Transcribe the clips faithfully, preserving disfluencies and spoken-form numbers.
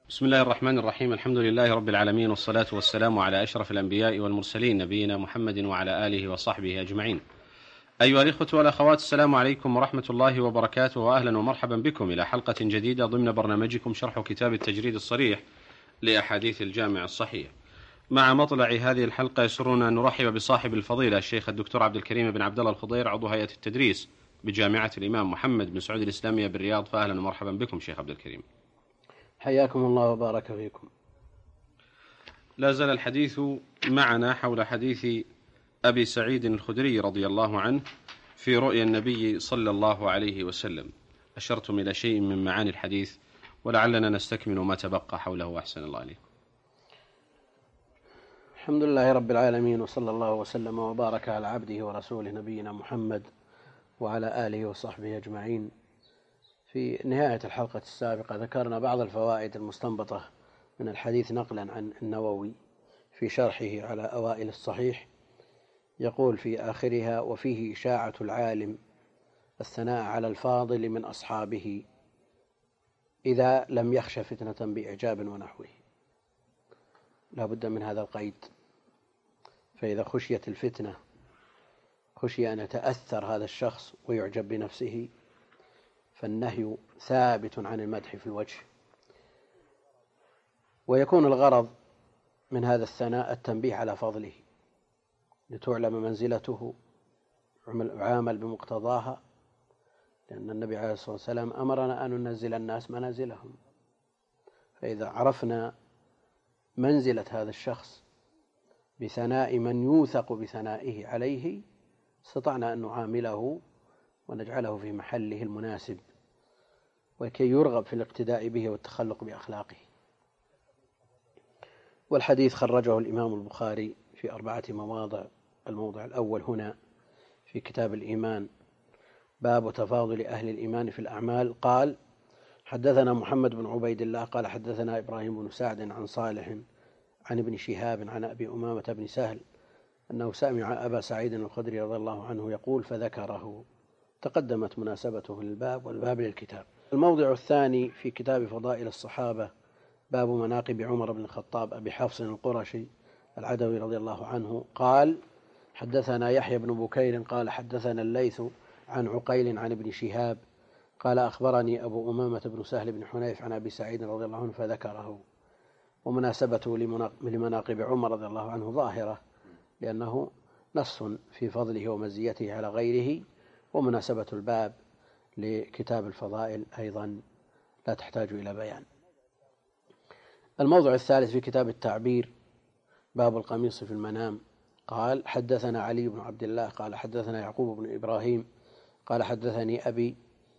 بسم الله الرحمن الرحيم. الحمد لله رب العالمين، والصلاة والسلام على أشرف الأنبياء والمرسلين، نبينا محمد وعلى آله وصحبه أجمعين. أيها الإخوة والأخوات، السلام عليكم ورحمة الله وبركاته، وأهلا ومرحبا بكم إلى حلقة جديدة ضمن برنامجكم شرح كتاب التجريد الصريح لأحاديث الجامع الصحيح. مع مطلع هذه الحلقة يسرنا أن نرحب بصاحب الفضيلة الشيخ الدكتور عبد الكريم بن عبد الله الخضير، عضو هيئة التدريس بجامعة الإمام محمد بن سعود الإسلامية بالرياض. فأهلا ومرحبا بكم شيخ عبد الكريم. حياكم الله وبارك فيكم. لا زال الحديث معنا حول حديث أبي سعيد الخدري رضي الله عنه في رؤيا النبي صلى الله عليه وسلم. أشرتم إلى شيء من معاني الحديث، ولعلنا نستكمل ما تبقى حوله. أحسن الله عليكم. الحمد لله رب العالمين، وصلى الله وسلم وبارك على عبده ورسوله نبينا محمد وعلى آله وصحبه أجمعين. في نهاية الحلقة السابقة ذكرنا بعض الفوائد المستنبطة من الحديث نقلا عن النووي في شرحه على أوائل الصحيح. يقول في آخرها: وفيه إشاعة العالم الثناء على الفاضل من أصحابه إذا لم يخش فتنة بإعجاب ونحوه. لا بد من هذا القيد، فإذا خشيت الفتنة خشي أن يتأثر هذا الشخص ويعجب بنفسه، فالنهي ثابت عن المدح في الوجه. ويكون الغرض من هذا الثناء التنبيه على فضله لتعلم منزلته وعامل بمقتضاها، لأن النبي عليه الصلاة والسلام أمرنا أن ننزل الناس منازلهم. فإذا عرفنا منزلة هذا الشخص بثناء من يوثق بثنائه عليه استطعنا أن نعامله ونجعله في محله المناسب، وكي يرغب في الاقتداء به والتخلق بأخلاقه. والحديث خرجه الإمام البخاري في أربعة مواضع. الموضع الأول هنا في كتاب الإيمان، باب تفاضل أهل الإيمان في الأعمال. قال: حدثنا محمد بن عبيد الله قال حدثنا إبراهيم بن سعد عن صالح عن ابن شهاب عن أبي أمامة بن سهل أنه سمع أبا سعيد الخدري رضي الله عنه يقول فذكره. تقدمت مناسبته للباب والباب للكتاب. الموضع الثاني في كتاب فضائل الصحابة، باب مناقب عمر بن الخطاب أبي حفص القرشي العدوي رضي الله عنه. قال: حدثنا يحيى بن بكير قال حدثنا الليث عن عقيل عن ابن شهاب قال أخبرني أبو أمامة بن سهل بن حنيف عن أبي سعيد رضي الله عنه فذكره. ومناسبته لمناقب عمر رضي الله عنه ظاهرة، لأنه نص في فضله ومزيته على غيره، ومناسبة الباب لكتاب الفضائل أيضا لا تحتاج إلى بيان. الموضع الثالث في كتاب التعبير، باب القميص في المنام. قال: حدثنا علي بن عبد الله قال حدثنا يعقوب بن إبراهيم قال حدثني أبي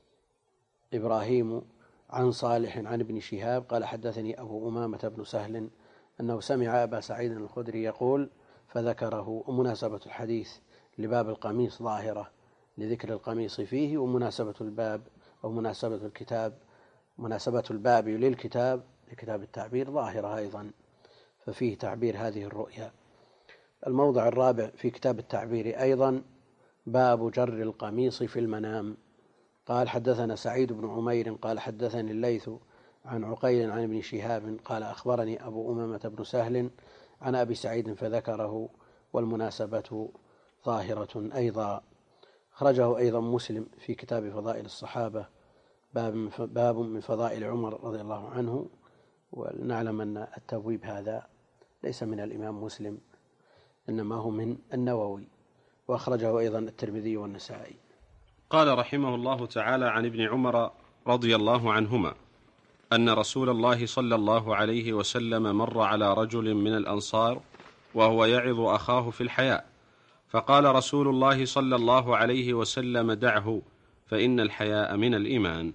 إبراهيم عن صالح عن ابن شهاب قال حدثني أبو أمامة بن سهل أنه سمع أبا سعيد الخدري يقول فذكره. ومناسبة الحديث لباب القميص ظاهرة لذكر القميص فيه، ومناسبة الباب أو مناسبة الكتاب مناسبة الباب للكتاب لكتاب التعبير ظاهرة أيضا، ففيه تعبير هذه الرؤيا. الموضع الرابع في كتاب التعبير أيضا، باب جر القميص في المنام. قال: حدثنا سعيد بن عمير قال حدثني الليث عن عقيل عن ابن شهاب قال أخبرني أبو أمامة بن سهل عن أبي سعيد فذكره. والمناسبة ظاهرة أيضا. خرجه أيضا مسلم في كتاب فضائل الصحابة، باب من فضائل عمر رضي الله عنه. ونعلم أن التبويب هذا ليس من الإمام مسلم، إنما هو من النووي، وأخرجه أيضا الترمذي والنسائي. قال رحمه الله تعالى: عن ابن عمر رضي الله عنهما أن رسول الله صلى الله عليه وسلم مر على رجل من الأنصار وهو يعظ أخاه في الحياء، فقال رسول الله صلى الله عليه وسلم: دعه، فإن الحياء من الإيمان.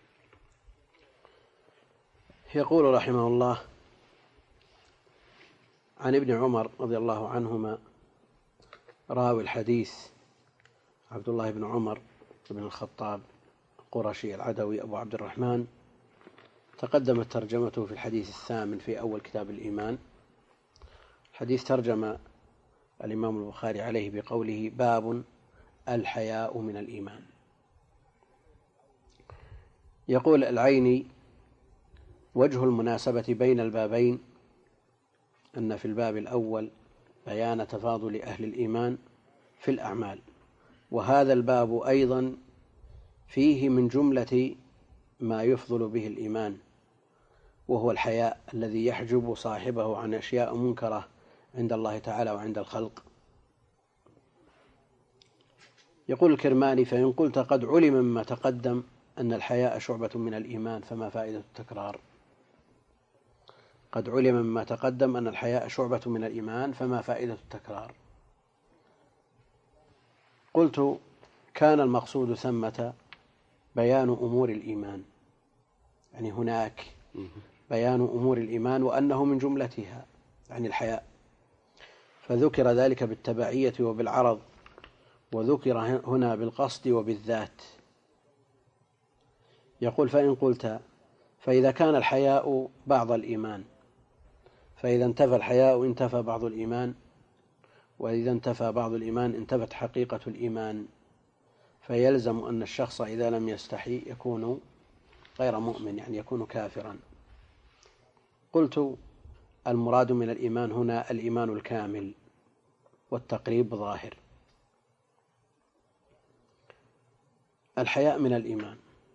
يقول رحمه الله: عن ابن عمر رضي الله عنهما، راوي الحديث عبد الله بن عمر بن الخطاب القرشي العدوي أبو عبد الرحمن. تقدمت ترجمته في الحديث الثامن في أول كتاب الإيمان. الحديث ترجم الإمام البخاري عليه بقوله: باب الحياء من الإيمان. يقول العيني: وجه المناسبة بين البابين أن في الباب الأول بيان تفاضل أهل الإيمان في الأعمال، وهذا الباب أيضا فيه من جملة ما يفضل به الإيمان، وهو الحياء الذي يحجب صاحبه عن أشياء منكرة عند الله تعالى وعند الخلق. يقول الكرماني: فإن قلت قد علم مما تقدم أن الحياء شعبة من الإيمان فما فائدة التكرار؟ قد علم مما تقدم أن الحياء شعبة من الإيمان فما فائدة التكرار؟ قلت: كان المقصود ثمة بيان أمور الإيمان، يعني هناك بيان أمور الإيمان وأنه من جملتها يعني الحياء، فذكر ذلك بالتبعية وبالعرض، وذكر هنا بالقصد وبالذات. يقول: فإن قلت فإذا كان الحياء بعض الإيمان، فإذا انتفى الحياء انتفى بعض الإيمان، وإذا انتفى بعض الإيمان انتفت حقيقة الإيمان، فيلزم أن الشخص إذا لم يستحي يكون غير مؤمن، يعني يكون كافرا. قلت: المراد من الإيمان هنا الإيمان الكامل، والتقريب ظاهر. الحياء من الإيمان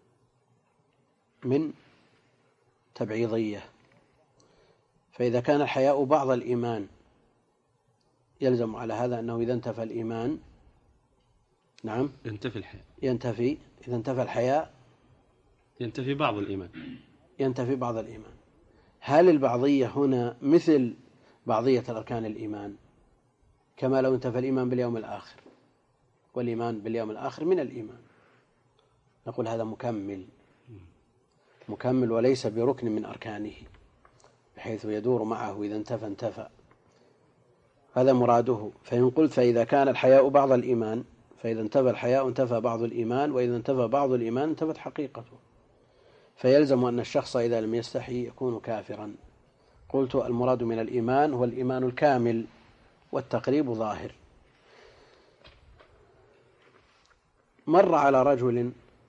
من تبعيضية، فإذا كان الحياء بعض الإيمان يلزم على هذا أنه إذا انتفى الإيمان نعم ينتفي الحياء ينتفي إذا انتفى الحياء ينتفي بعض الإيمان ينتفي بعض الإيمان. هل البعضية هنا مثل بعضية الأركان الإيمان، كما لو انتفى الإيمان باليوم الآخر، والإيمان باليوم الآخر من الإيمان؟ نقول هذا مكمل مكمل وليس بركن من أركانه، بحيث يدور معه إذا انتفى انتفى، هذا مراده. فإن قلت فإذا كان الحياء بعض الإيمان، فإذا انتفى الحياء انتفى بعض الإيمان، وإذا انتفى بعض الإيمان انتفت حقيقته، فيلزم أن الشخص إذا لم يستحي يكون كافرا. قلت: المراد من الإيمان هو الإيمان الكامل، والتقريب ظاهر. مر على رجل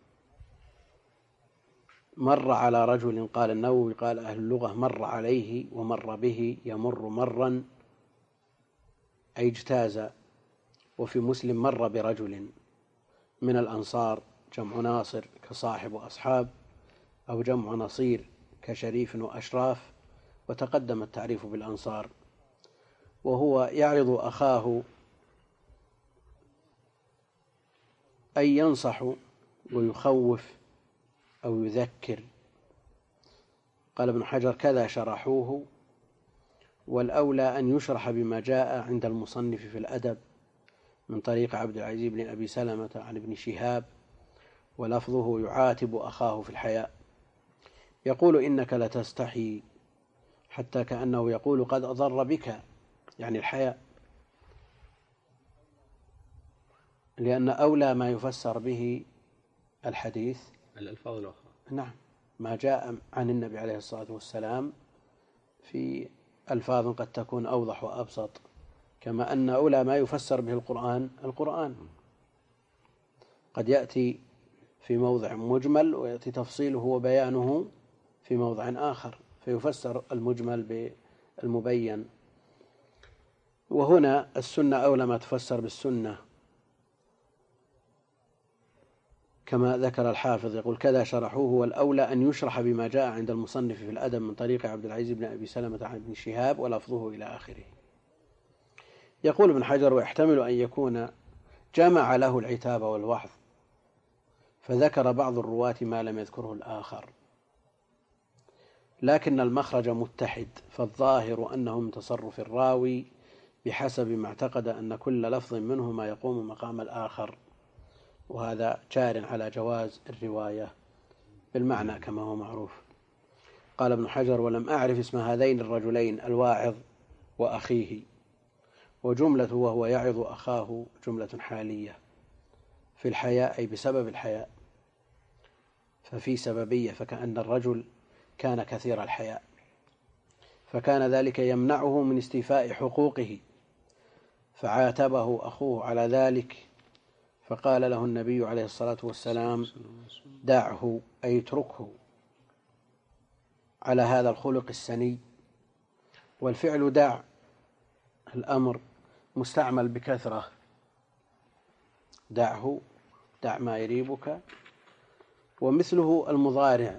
مر على رجل قال النووي قال أهل اللغة: مر عليه ومر به، يمر مرا أي اجتاز. وفي مسلم: مر برجل من الأنصار، جمع ناصر كصاحب وأصحاب، أو جمع نصير كشريف وأشراف، وتقدم التعريف بالأنصار. وهو يعرض أخاه أي ينصح ويخوف أو يذكر. قال ابن حجر: كذا شرحوه، والأولى أن يشرح بما جاء عند المصنف في الأدب من طريق عبد العزيز بن أبي سلمة عن ابن شهاب، ولفظه يعاتب أخاه في الحياء، يقول: إنك لتستحي، حتى كأنه يقول: قد أضر بك، يعني الحياء، لأن أولى ما يفسر به الحديث الألفاظ الأخرى. نعم، ما جاء عن النبي عليه الصلاة والسلام في ألفاظ قد تكون أوضح وأبسط، كما أن أولى ما يفسر به القرآن القرآن قد يأتي في موضع مجمل ويأتي تفصيله وبيانه في موضع آخر، فيفسر المجمل بالمبين. وهنا السنة أولى ما تفسر بالسنة، كما ذكر الحافظ، يقول: كذا شرحوه، والأولى أن يشرح بما جاء عند المصنف في الأدب من طريق عبد العزيز بن أبي سلمة عن ابن شهاب، ولفظه إلى آخره. يقول ابن حجر: ويحتمل أن يكون جمع له العتاب والوعظ، فذكر بعض الرواة ما لم يذكره الآخر، لكن المخرج متحد، فالظاهر أنه من تصرف الراوي بحسب ما اعتقد أن كل لفظ منهما يقوم مقام الآخر، وهذا جار على جواز الرواية بالمعنى كما هو معروف. قال ابن حجر: ولم أعرف اسم هذين الرجلين الواعظ وأخيه، وجملة وهو يعظ أخاه جملة حالية في الحياء، أي بسبب الحياء، ففي سببية، فكأن الرجل كان كثير الحياء، فكان ذلك يمنعه من استيفاء حقوقه، فعاتبه أخوه على ذلك، فقال له النبي عليه الصلاة والسلام: دعه، أي اتركه، على هذا الخلق السني. والفعل دع الأمر مستعمل بكثرة، دعه، دع ما يريبك. ومثله المضارع،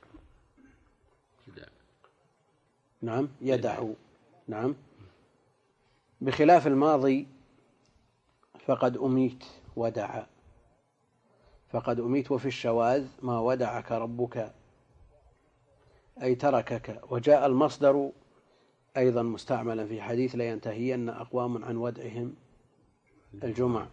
نعم يدع، نعم، بخلاف الماضي فقد أميت ودع، فقد أميت. وفي الشواذ ما ودعك ربك أي تركك. وجاء المصدر أيضا مستعملا في حديث لا ينتهين أقوام عن ودعهم الجمع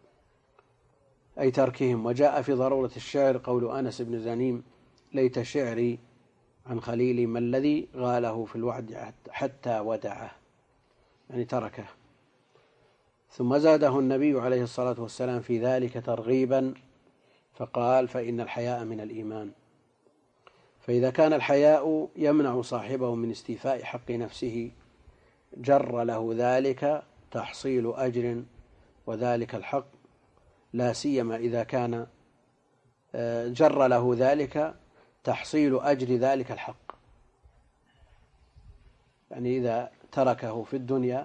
أي تركهم. وجاء في ضرورة الشعر قول أنس بن زنيم ليت شعري عن خليلي ما الذي غاله في الوعد حتى ودعه، يعني تركه. ثم زاده النبي عليه الصلاة والسلام في ذلك ترغيبا فقال فإن الحياء من الإيمان. فإذا كان الحياء يمنع صاحبه من استيفاء حق نفسه جر له ذلك تحصيل أجر وذلك الحق، لا سيما إذا كان جر له ذلك تحصيل أجر ذلك الحق، يعني إذا تركه في الدنيا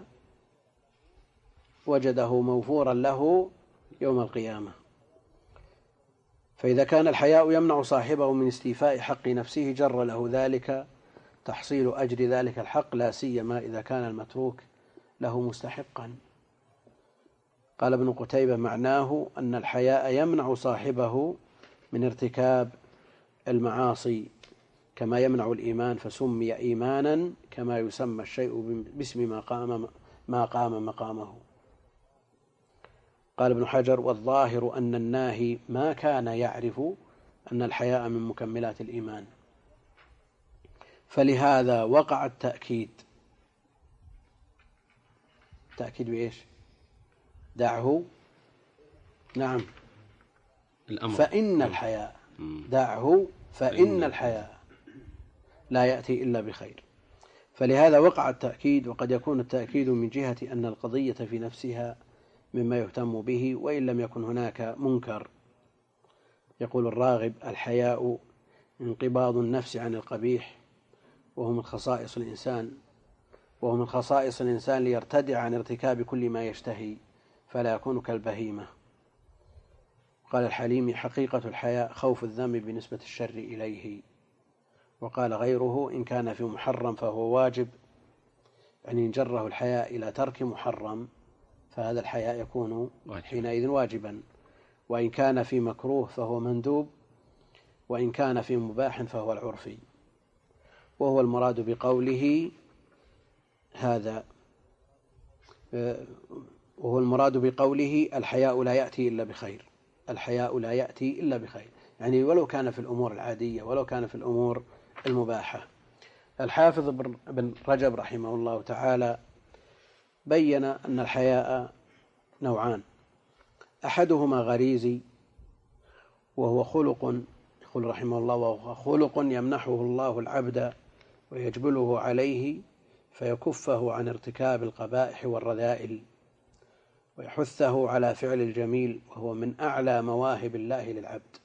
وجده موفورا له يوم القيامة. فإذا كان الحياء يمنع صاحبه من استيفاء حق نفسه جر له ذلك تحصيل أجر ذلك الحق، لا سيما إذا كان المتروك له مستحقا. قال ابن قتيبة معناه أن الحياء يمنع صاحبه من ارتكاب المعاصي كما يمنع الإيمان، فسمي إيمانا كما يسمى الشيء باسم ما قام ما قام مقامه. قال ابن حجر والظاهر أن الناهي ما كان يعرف أن الحياء من مكملات الإيمان، فلهذا وقع التأكيد. تأكيد بإيش؟ دعه، نعم، الأمر. فإن الحياء، دعه فإن الحياء لا يأتي إلا بخير. فلهذا وقع التأكيد. وقد يكون التأكيد من جهة أن القضية في نفسها مما يهتم به وإن لم يكن هناك منكر. يقول الراغب الحياء انقباض النفس عن القبيح، وهو من خصائص الإنسان وهو من خصائص الإنسان ليرتدع عن ارتكاب كل ما يشتهي فلا يكون كالبهيمة. قال الحليمي حقيقة الحياء خوف الذنب بنسبة الشر إليه. وقال غيره إن كان في محرم فهو واجب، يعني إن جره الحياء إلى ترك محرم فهذا الحياء يكون حينئذ واجبا، وإن كان في مكروه فهو مندوب، وإن كان في مباح فهو العرفي. وهو المراد بقوله هذا وهو المراد بقوله الحياء لا يأتي إلا بخير. الحياء لا يأتي إلا بخير، يعني ولو كان في الأمور العادية ولو كان في الأمور المباحة. الحافظ بن رجب رحمه الله تعالى بين أن الحياء نوعان: أحدهما غريزي وهو خلق، يقول رحمه الله وهو خلق يمنحه الله العبد ويجبله عليه فيكفه عن ارتكاب القبائح والرذائل ويحثه على فعل الجميل، وهو من أعلى مواهب الله للعبد.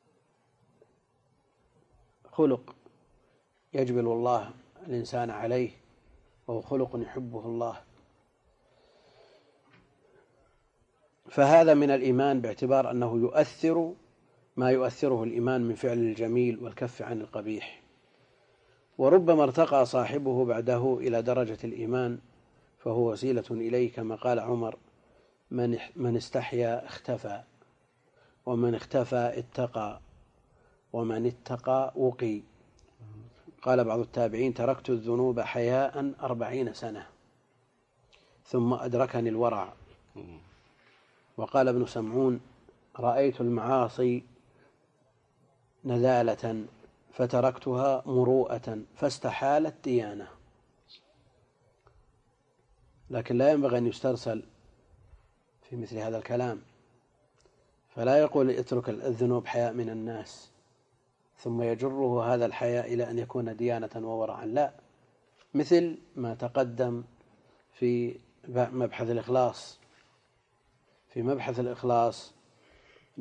خلق يجبل الله الإنسان عليه، وهو خلق يحبه الله. فهذا من الإيمان باعتبار أنه يؤثر ما يؤثره الإيمان من فعل الجميل والكف عن القبيح. وربما ارتقى صاحبه بعده إلى درجة الإيمان فهو وسيلة إليه، كما قال عمر من من استحيا اختفى، ومن اختفى اتقى، ومن اتقى وقي. قال بعض التابعين تركت الذنوب حياء أربعين سنة ثم أدركني الورع. وقال ابن سمعون رأيت المعاصي نذالة فتركتها مروءة فاستحالت ديانة. لكن لا ينبغي أن يسترسل في مثل هذا الكلام، فلا يقول اترك الذنوب حياء من الناس ثم يجره هذا الحياء إلى أن يكون ديانة وورعا، لا، مثل ما تقدم في مبحث الإخلاص. في مبحث الإخلاص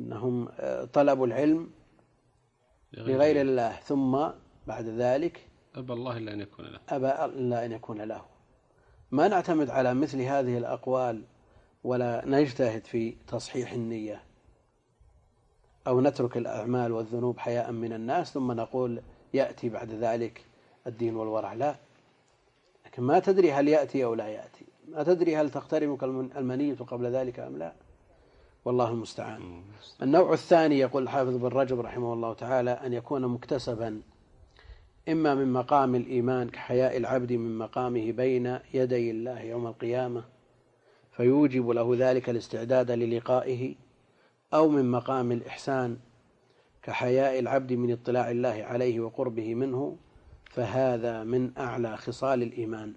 أنهم طلبوا العلم لغير الله ثم بعد ذلك أبى الله إلا أن يكون له أبى إلا أن يكون له. ما نعتمد على مثل هذه الأقوال ولا نجتهد في تصحيح النية أو نترك الأعمال والذنوب حياء من الناس ثم نقول يأتي بعد ذلك الدين والورع. لا، لكن ما تدري هل يأتي أو لا يأتي، ما تدري هل تقتربك المنية قبل ذلك أم لا، والله المستعان. النوع الثاني يقول الحافظ بن رجب رحمه الله تعالى أن يكون مكتسبا إما من مقام الإيمان كحياء العبد من مقامه بين يدي الله يوم القيامة فيوجب له ذلك الاستعداد للقائه، أو من مقام الإحسان كحياء العبد من اطلاع الله عليه وقربه منه، فهذا من أعلى خصال الإيمان.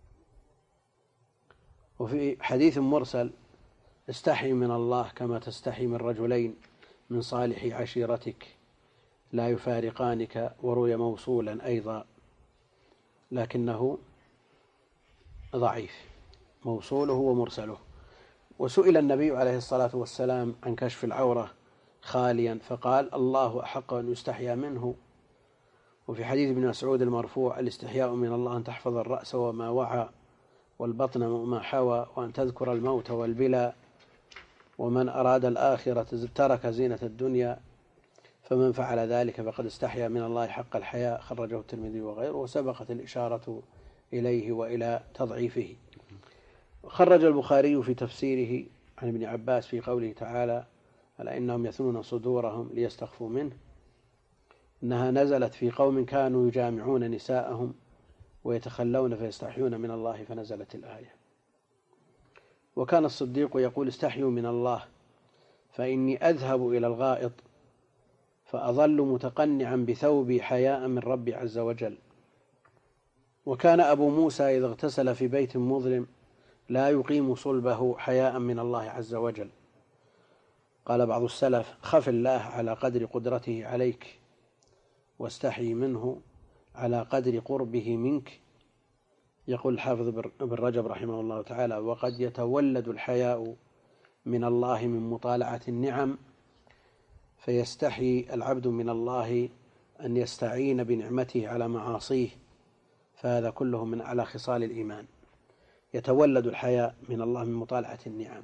وفي حديث مرسل استحي من الله كما تستحي من رجلين من صالح عشيرتك لا يفارقانك، وروي موصولا أيضا لكنه ضعيف موصوله ومرسله. وسئل النبي عليه الصلاة والسلام عن كشف العورة خاليا فقال الله أحق أن يستحيا منه. وفي حديث ابن مسعود المرفوع الاستحياء من الله أن تحفظ الرأس وما وعى والبطن وما حوى وأن تذكر الموت والبلى، ومن أراد الآخرة ترك زينة الدنيا، فمن فعل ذلك فقد استحيا من الله حق الحياء، خرجه الترمذي وغيره، وسبقت الإشارة إليه وإلى تضعيفه. خرج البخاري في تفسيره عن ابن عباس في قوله تعالى ألا إنهم يثنون صدورهم ليستخفوا منه إنها نزلت في قوم كانوا يجامعون نساءهم ويتخلون فيستحيون من الله فنزلت الآية. وكان الصديق يقول استحيوا من الله فإني أذهب إلى الغائط فأظل متقنعا بثوبي حياء من ربي عز وجل. وكان أبو موسى إذا اغتسل في بيت مظلم لا يقيم صلبه حياء من الله عز وجل. قال بعض السلف خف الله على قدر قدرته عليك واستحي منه على قدر قربه منك. يقول الحافظ ابن رجب رحمه الله تعالى وقد يتولد الحياء من الله من مطالعة النعم، فيستحي العبد من الله أن يستعين بنعمته على معاصيه، فهذا كله من أعلى خصال الإيمان. يتولد الحياء من الله من مطالعة النعم،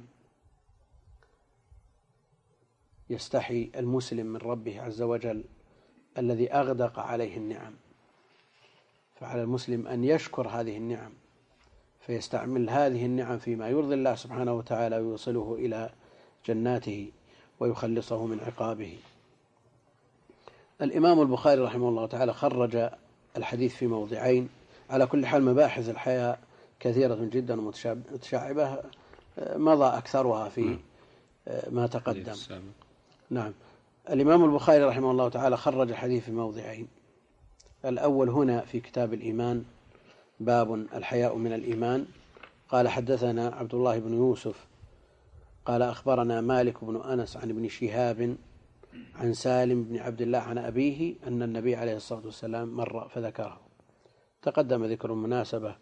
يستحي المسلم من ربه عز وجل الذي أغدق عليه النعم، فعلى المسلم أن يشكر هذه النعم فيستعمل هذه النعم فيما يرضي الله سبحانه وتعالى ويوصله إلى جناته ويخلصه من عقابه. الإمام البخاري رحمه الله تعالى خرج الحديث في موضعين. على كل حال مباحث الحياء كثيرة جدا ومتشعبة مضى أكثرها في ما تقدم. نعم. الإمام البخاري رحمه الله تعالى خرج الحديث في موضعين. الأول هنا في كتاب الإيمان باب الحياء من الإيمان. قال حدثنا عبد الله بن يوسف قال أخبرنا مالك بن أنس عن ابن شهاب عن سالم بن عبد الله عن أبيه أن النبي عليه الصلاة والسلام مر فذكره. تقدم ذكر المناسبة.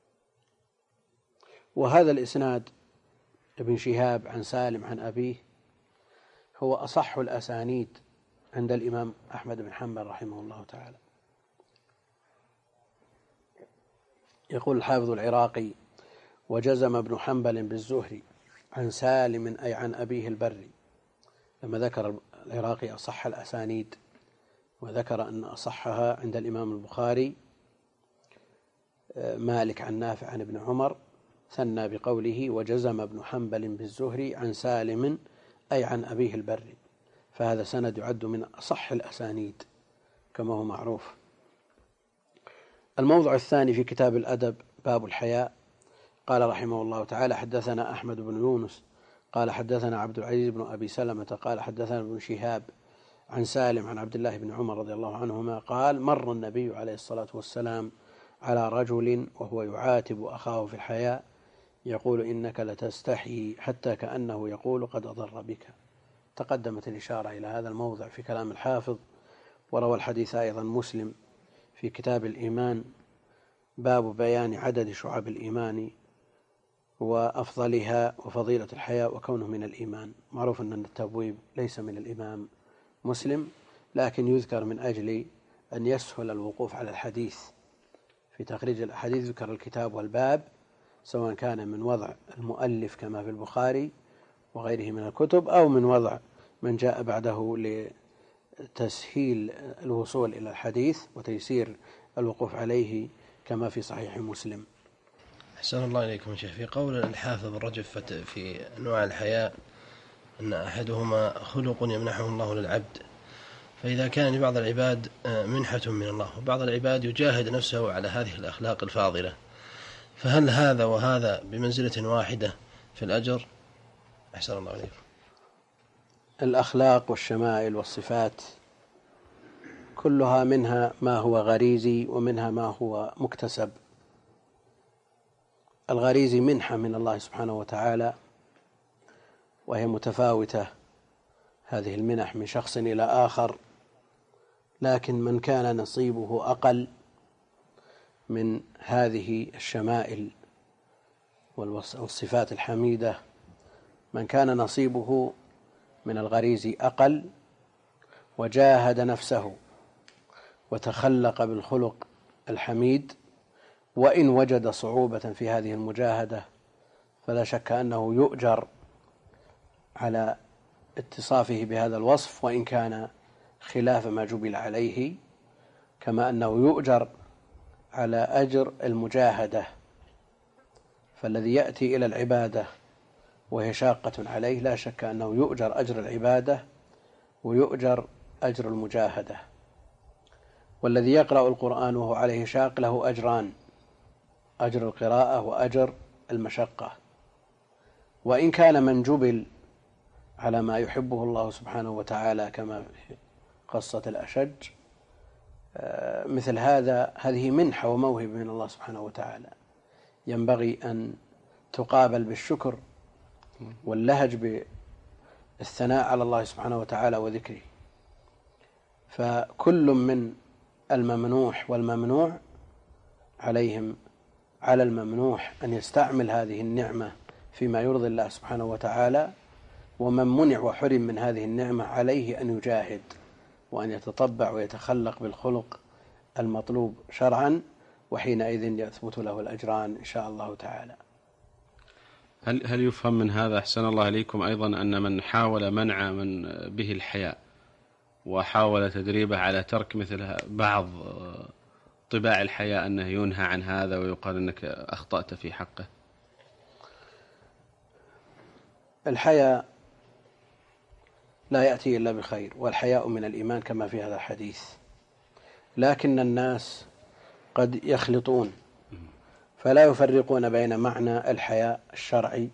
وهذا الإسناد ابن شهاب عن سالم عن أبيه هو أصح الأسانيد عند الإمام أحمد بن حنبل رحمه الله تعالى. يقول الحافظ العراقي وجزم ابن حنبل بالزهري عن سالم أي عن أبيه البري. لما ذكر العراقي أصح الأسانيد وذكر أن أصحها عند الإمام البخاري مالك عن نافع عن ابن عمر، ثنى بقوله وجزم ابن حنبل بالزهري عن سالم أي عن أبيه البري، فهذا سند يعد من أصح الأسانيد كما هو معروف. الموضع الثاني في كتاب الأدب باب الحياء. قال رحمه الله تعالى حدثنا أحمد بن يونس قال حدثنا عبد العزيز بن أبي سلمة قال حدثنا ابن شهاب عن سالم عن عبد الله بن عمر رضي الله عنهما قال مر النبي عليه الصلاة والسلام على رجل وهو يعاتب أخاه في الحياء يقول إنك لتستحي حتى كأنه يقول قد أضر بك. تقدمت الإشارة إلى هذا الموضع في كلام الحافظ. وروى الحديث أيضا مسلم في كتاب الإيمان باب بيان عدد شعب الإيمان وأفضلها وفضيلة الحياء وكونه من الإيمان. معروف أن التبويب ليس من الإمام مسلم، لكن يذكر من أجل أن يسهل الوقوف على الحديث في تخريج الأحاديث ذكر الكتاب والباب، سواء كان من وضع المؤلف كما في البخاري وغيره من الكتب، أو من وضع من جاء بعده لتسهيل الوصول إلى الحديث وتيسير الوقوف عليه كما في صحيح مسلم. أحسن الله إليكم يا شيخ. في قول الحافظ الرجب في أنواع الحياء أن أحدهما خلق يمنحه الله للعبد، فإذا كان لبعض العباد منحة من الله وبعض العباد يجاهد نفسه على هذه الأخلاق الفاضلة، فهل هذا وهذا بمنزلة واحدة في الأجر؟ أحسن الله إليكم. الأخلاق والشمائل والصفات كلها منها ما هو غريزي ومنها ما هو مكتسب. الغريزي منحة من الله سبحانه وتعالى، وهي متفاوتة هذه المنح من شخص إلى آخر، لكن من كان نصيبه أقل من هذه الشمائل والصفات الحميدة، من كان نصيبه من الغريز أقل وجاهد نفسه وتخلق بالخلق الحميد، وإن وجد صعوبة في هذه المجاهدة فلا شك أنه يؤجر على اتصافه بهذا الوصف، وإن كان خلاف ما جبل عليه، كما أنه يؤجر على أجر المجاهدة. فالذي يأتي إلى العبادة وهي شاقة عليه لا شك أنه يؤجر أجر العبادة ويؤجر أجر المجاهدة. والذي يقرأ القرآن وهو عليه شاق له أجران: أجر القراءة وأجر المشقة. وإن كان من جبل على ما يحبه الله سبحانه وتعالى كما في قصة الأشج، مثل هذا هذه منحة وموهبة من الله سبحانه وتعالى، ينبغي أن تقابل بالشكر واللهج بالثناء على الله سبحانه وتعالى وذكره. فكل من الممنوح والممنوع عليهم على الممنوح أن يستعمل هذه النعمة فيما يرضي الله سبحانه وتعالى، ومن منع وحرم من هذه النعمة عليه أن يجاهد وأن يتطبع ويتخلق بالخلق المطلوب شرعا، وحينئذ يثبت له الأجران إن شاء الله تعالى. هل هل يفهم من هذا أحسن الله إليكم أيضا أن من حاول منع من به الحياء وحاول تدريبه على ترك مثل بعض طباع الحياء أنه ينهى عن هذا ويقال أنك أخطأت في حقه؟ الحياء لا يأتي إلا بخير، والحياء من الإيمان كما في هذا الحديث، لكن الناس قد يخلطون فلا يفرقون بين معنى الحياء الشرعي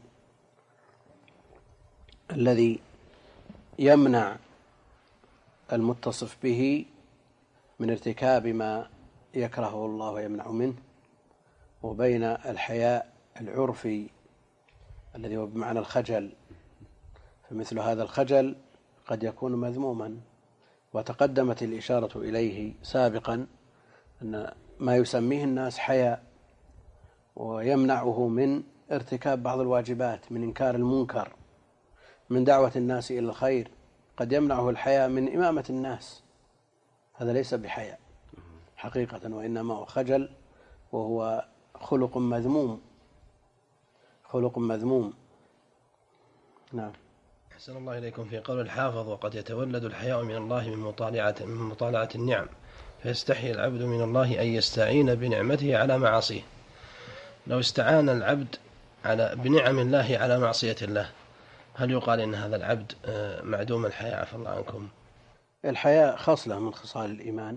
الذي يمنع المتصف به من ارتكاب ما يكرهه الله ويمنع منه، وبين الحياء العرفي الذي هو بمعنى الخجل. فمثل هذا الخجل قد يكون مذموما، وتقدمت الإشارة إليه سابقا أن ما يسميه الناس حياء ويمنعه من ارتكاب بعض الواجبات، من إنكار المنكر، من دعوة الناس إلى الخير، قد يمنعه الحياء من إمامة الناس، هذا ليس بحياء حقيقة، وإنما هو خجل، وهو خلق مذموم خلق مذموم نعم. أحسن الله إليكم. في قول الحافظ: وقد يتولد الحياء من الله من مطالعة من مطالعة النعم، فيستحي العبد من الله أن يستعين بنعمته على معاصيه. لو استعان العبد على بنعم الله على معصية الله، هل يقال إن هذا العبد معدوم الحياء؟ عفى الله عنكم. الحياء خصلة من خصال الإيمان،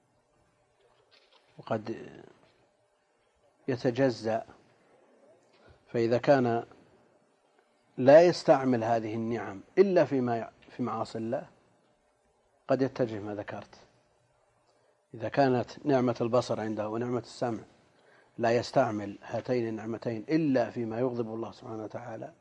وقد يتجزأ، فإذا كان لا يستعمل هذه النعم إلا فيما في معاصي الله قد يتجه ما ذكرت. إذا كانت نعمة البصر عنده ونعمة السمع لا يستعمل هاتين النعمتين إلا فيما يغضب الله سبحانه وتعالى،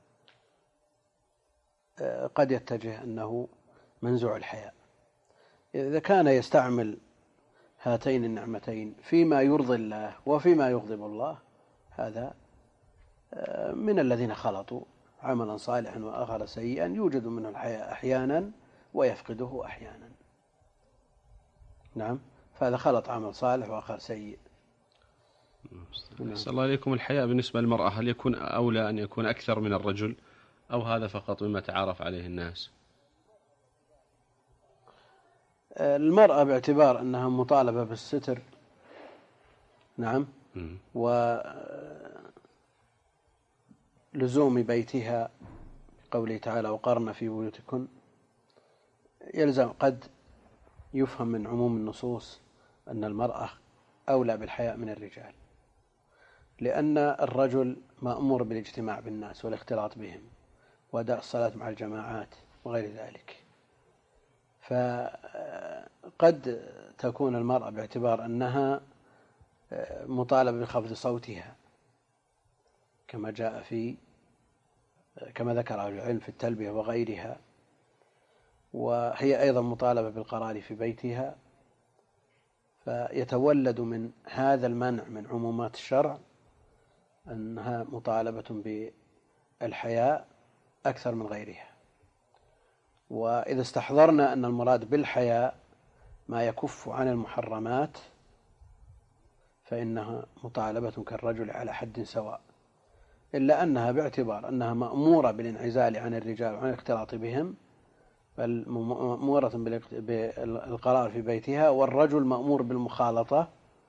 قد يتجه أنه منزوع الحياء. إذا كان يستعمل هاتين النعمتين فيما يرضي الله وفيما يغضب الله، هذا من الذين خلطوا عملا صالحا وآخر سيئا، يوجد منه الحياء أحيانا ويفقده أحيانا. نعم، فهذا خلط عمل صالح وآخر سيء. أحسن الله إليكم. الحياء بالنسبة للمرأة هل يكون أولى أن يكون أكثر من الرجل أو هذا فقط مما تعارف عليه الناس؟ المرأة باعتبار أنها مطالبة بالستر، نعم، ولزوم بيتها قوله تعالى وقرن في بيوتكن، يلزم قد يفهم من عموم النصوص أن المرأة أولى بالحياء من الرجال، لأن الرجل مأمور بالاجتماع بالناس والاختلاط بهم وأداء الصلاة مع الجماعات وغير ذلك. فقد تكون المرأة باعتبار أنها مطالبة بخفض صوتها كما جاء في كما ذكر أهل العلم في التلبية وغيرها، وهي أيضا مطالبة بالقرار في بيتها، فيتولد من هذا المنع من عمومات الشرع أنها مطالبة بالحياء أكثر من غيرها. وإذا استحضرنا أن المراد بالحياء ما يكف عن المحرمات فإنها مطالبة كالرجل على حد سواء، إلا أنها باعتبار أنها مأمورة بالانعزال عن الرجال وعن الاختلاط بهم، بل مأمورة بالقرار في بيتها، والرجل مأمور بالمخالطة،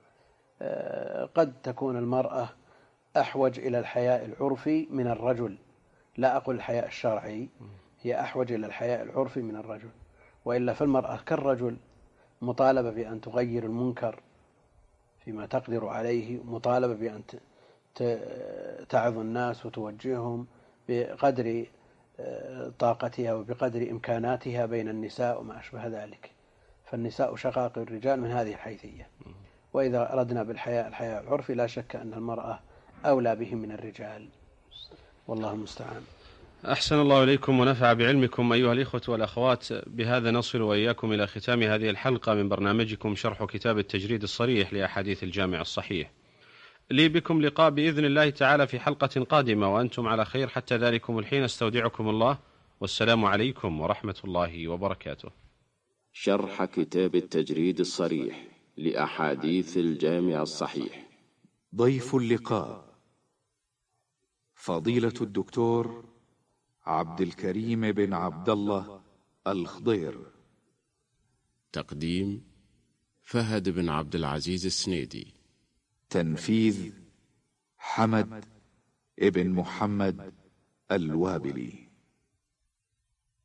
قد تكون المرأة أحوج إلى الحياء العرفي من الرجل، لا أقول الحياء الشرعي، هي أحوج إلى الحياء العرفي من الرجل. وإلا فالمرأة كالرجل مطالبة بأن تغير المنكر فيما تقدر عليه، مطالبة بأن تعظ الناس وتوجههم بقدر طاقتها وبقدر إمكاناتها بين النساء وما أشبه ذلك. فالنساء شقائق الرجال من هذه الحيثية. وإذا أردنا بالحياء الحياء العرفي لا شك أن المرأة أولى به من الرجال، والله المستعان. أحسن الله إليكم ونفع بعلمكم أيها الإخوة والأخوات. بهذا نصل وإياكم إلى ختام هذه الحلقة من برنامجكم شرح كتاب التجريد الصريح لأحاديث الجامع الصحيح. لي بكم لقاء بإذن الله تعالى في حلقة قادمة وأنتم على خير. حتى ذلكم الحين استودعكم الله، والسلام عليكم ورحمة الله وبركاته. شرح كتاب التجريد الصريح لأحاديث الجامع الصحيح. ضيف اللقاء فضيلة الدكتور عبد الكريم بن عبد الله الخضير. تقديم فهد بن عبد العزيز السنيدي. تنفيذ حمد ابن محمد الوابلي.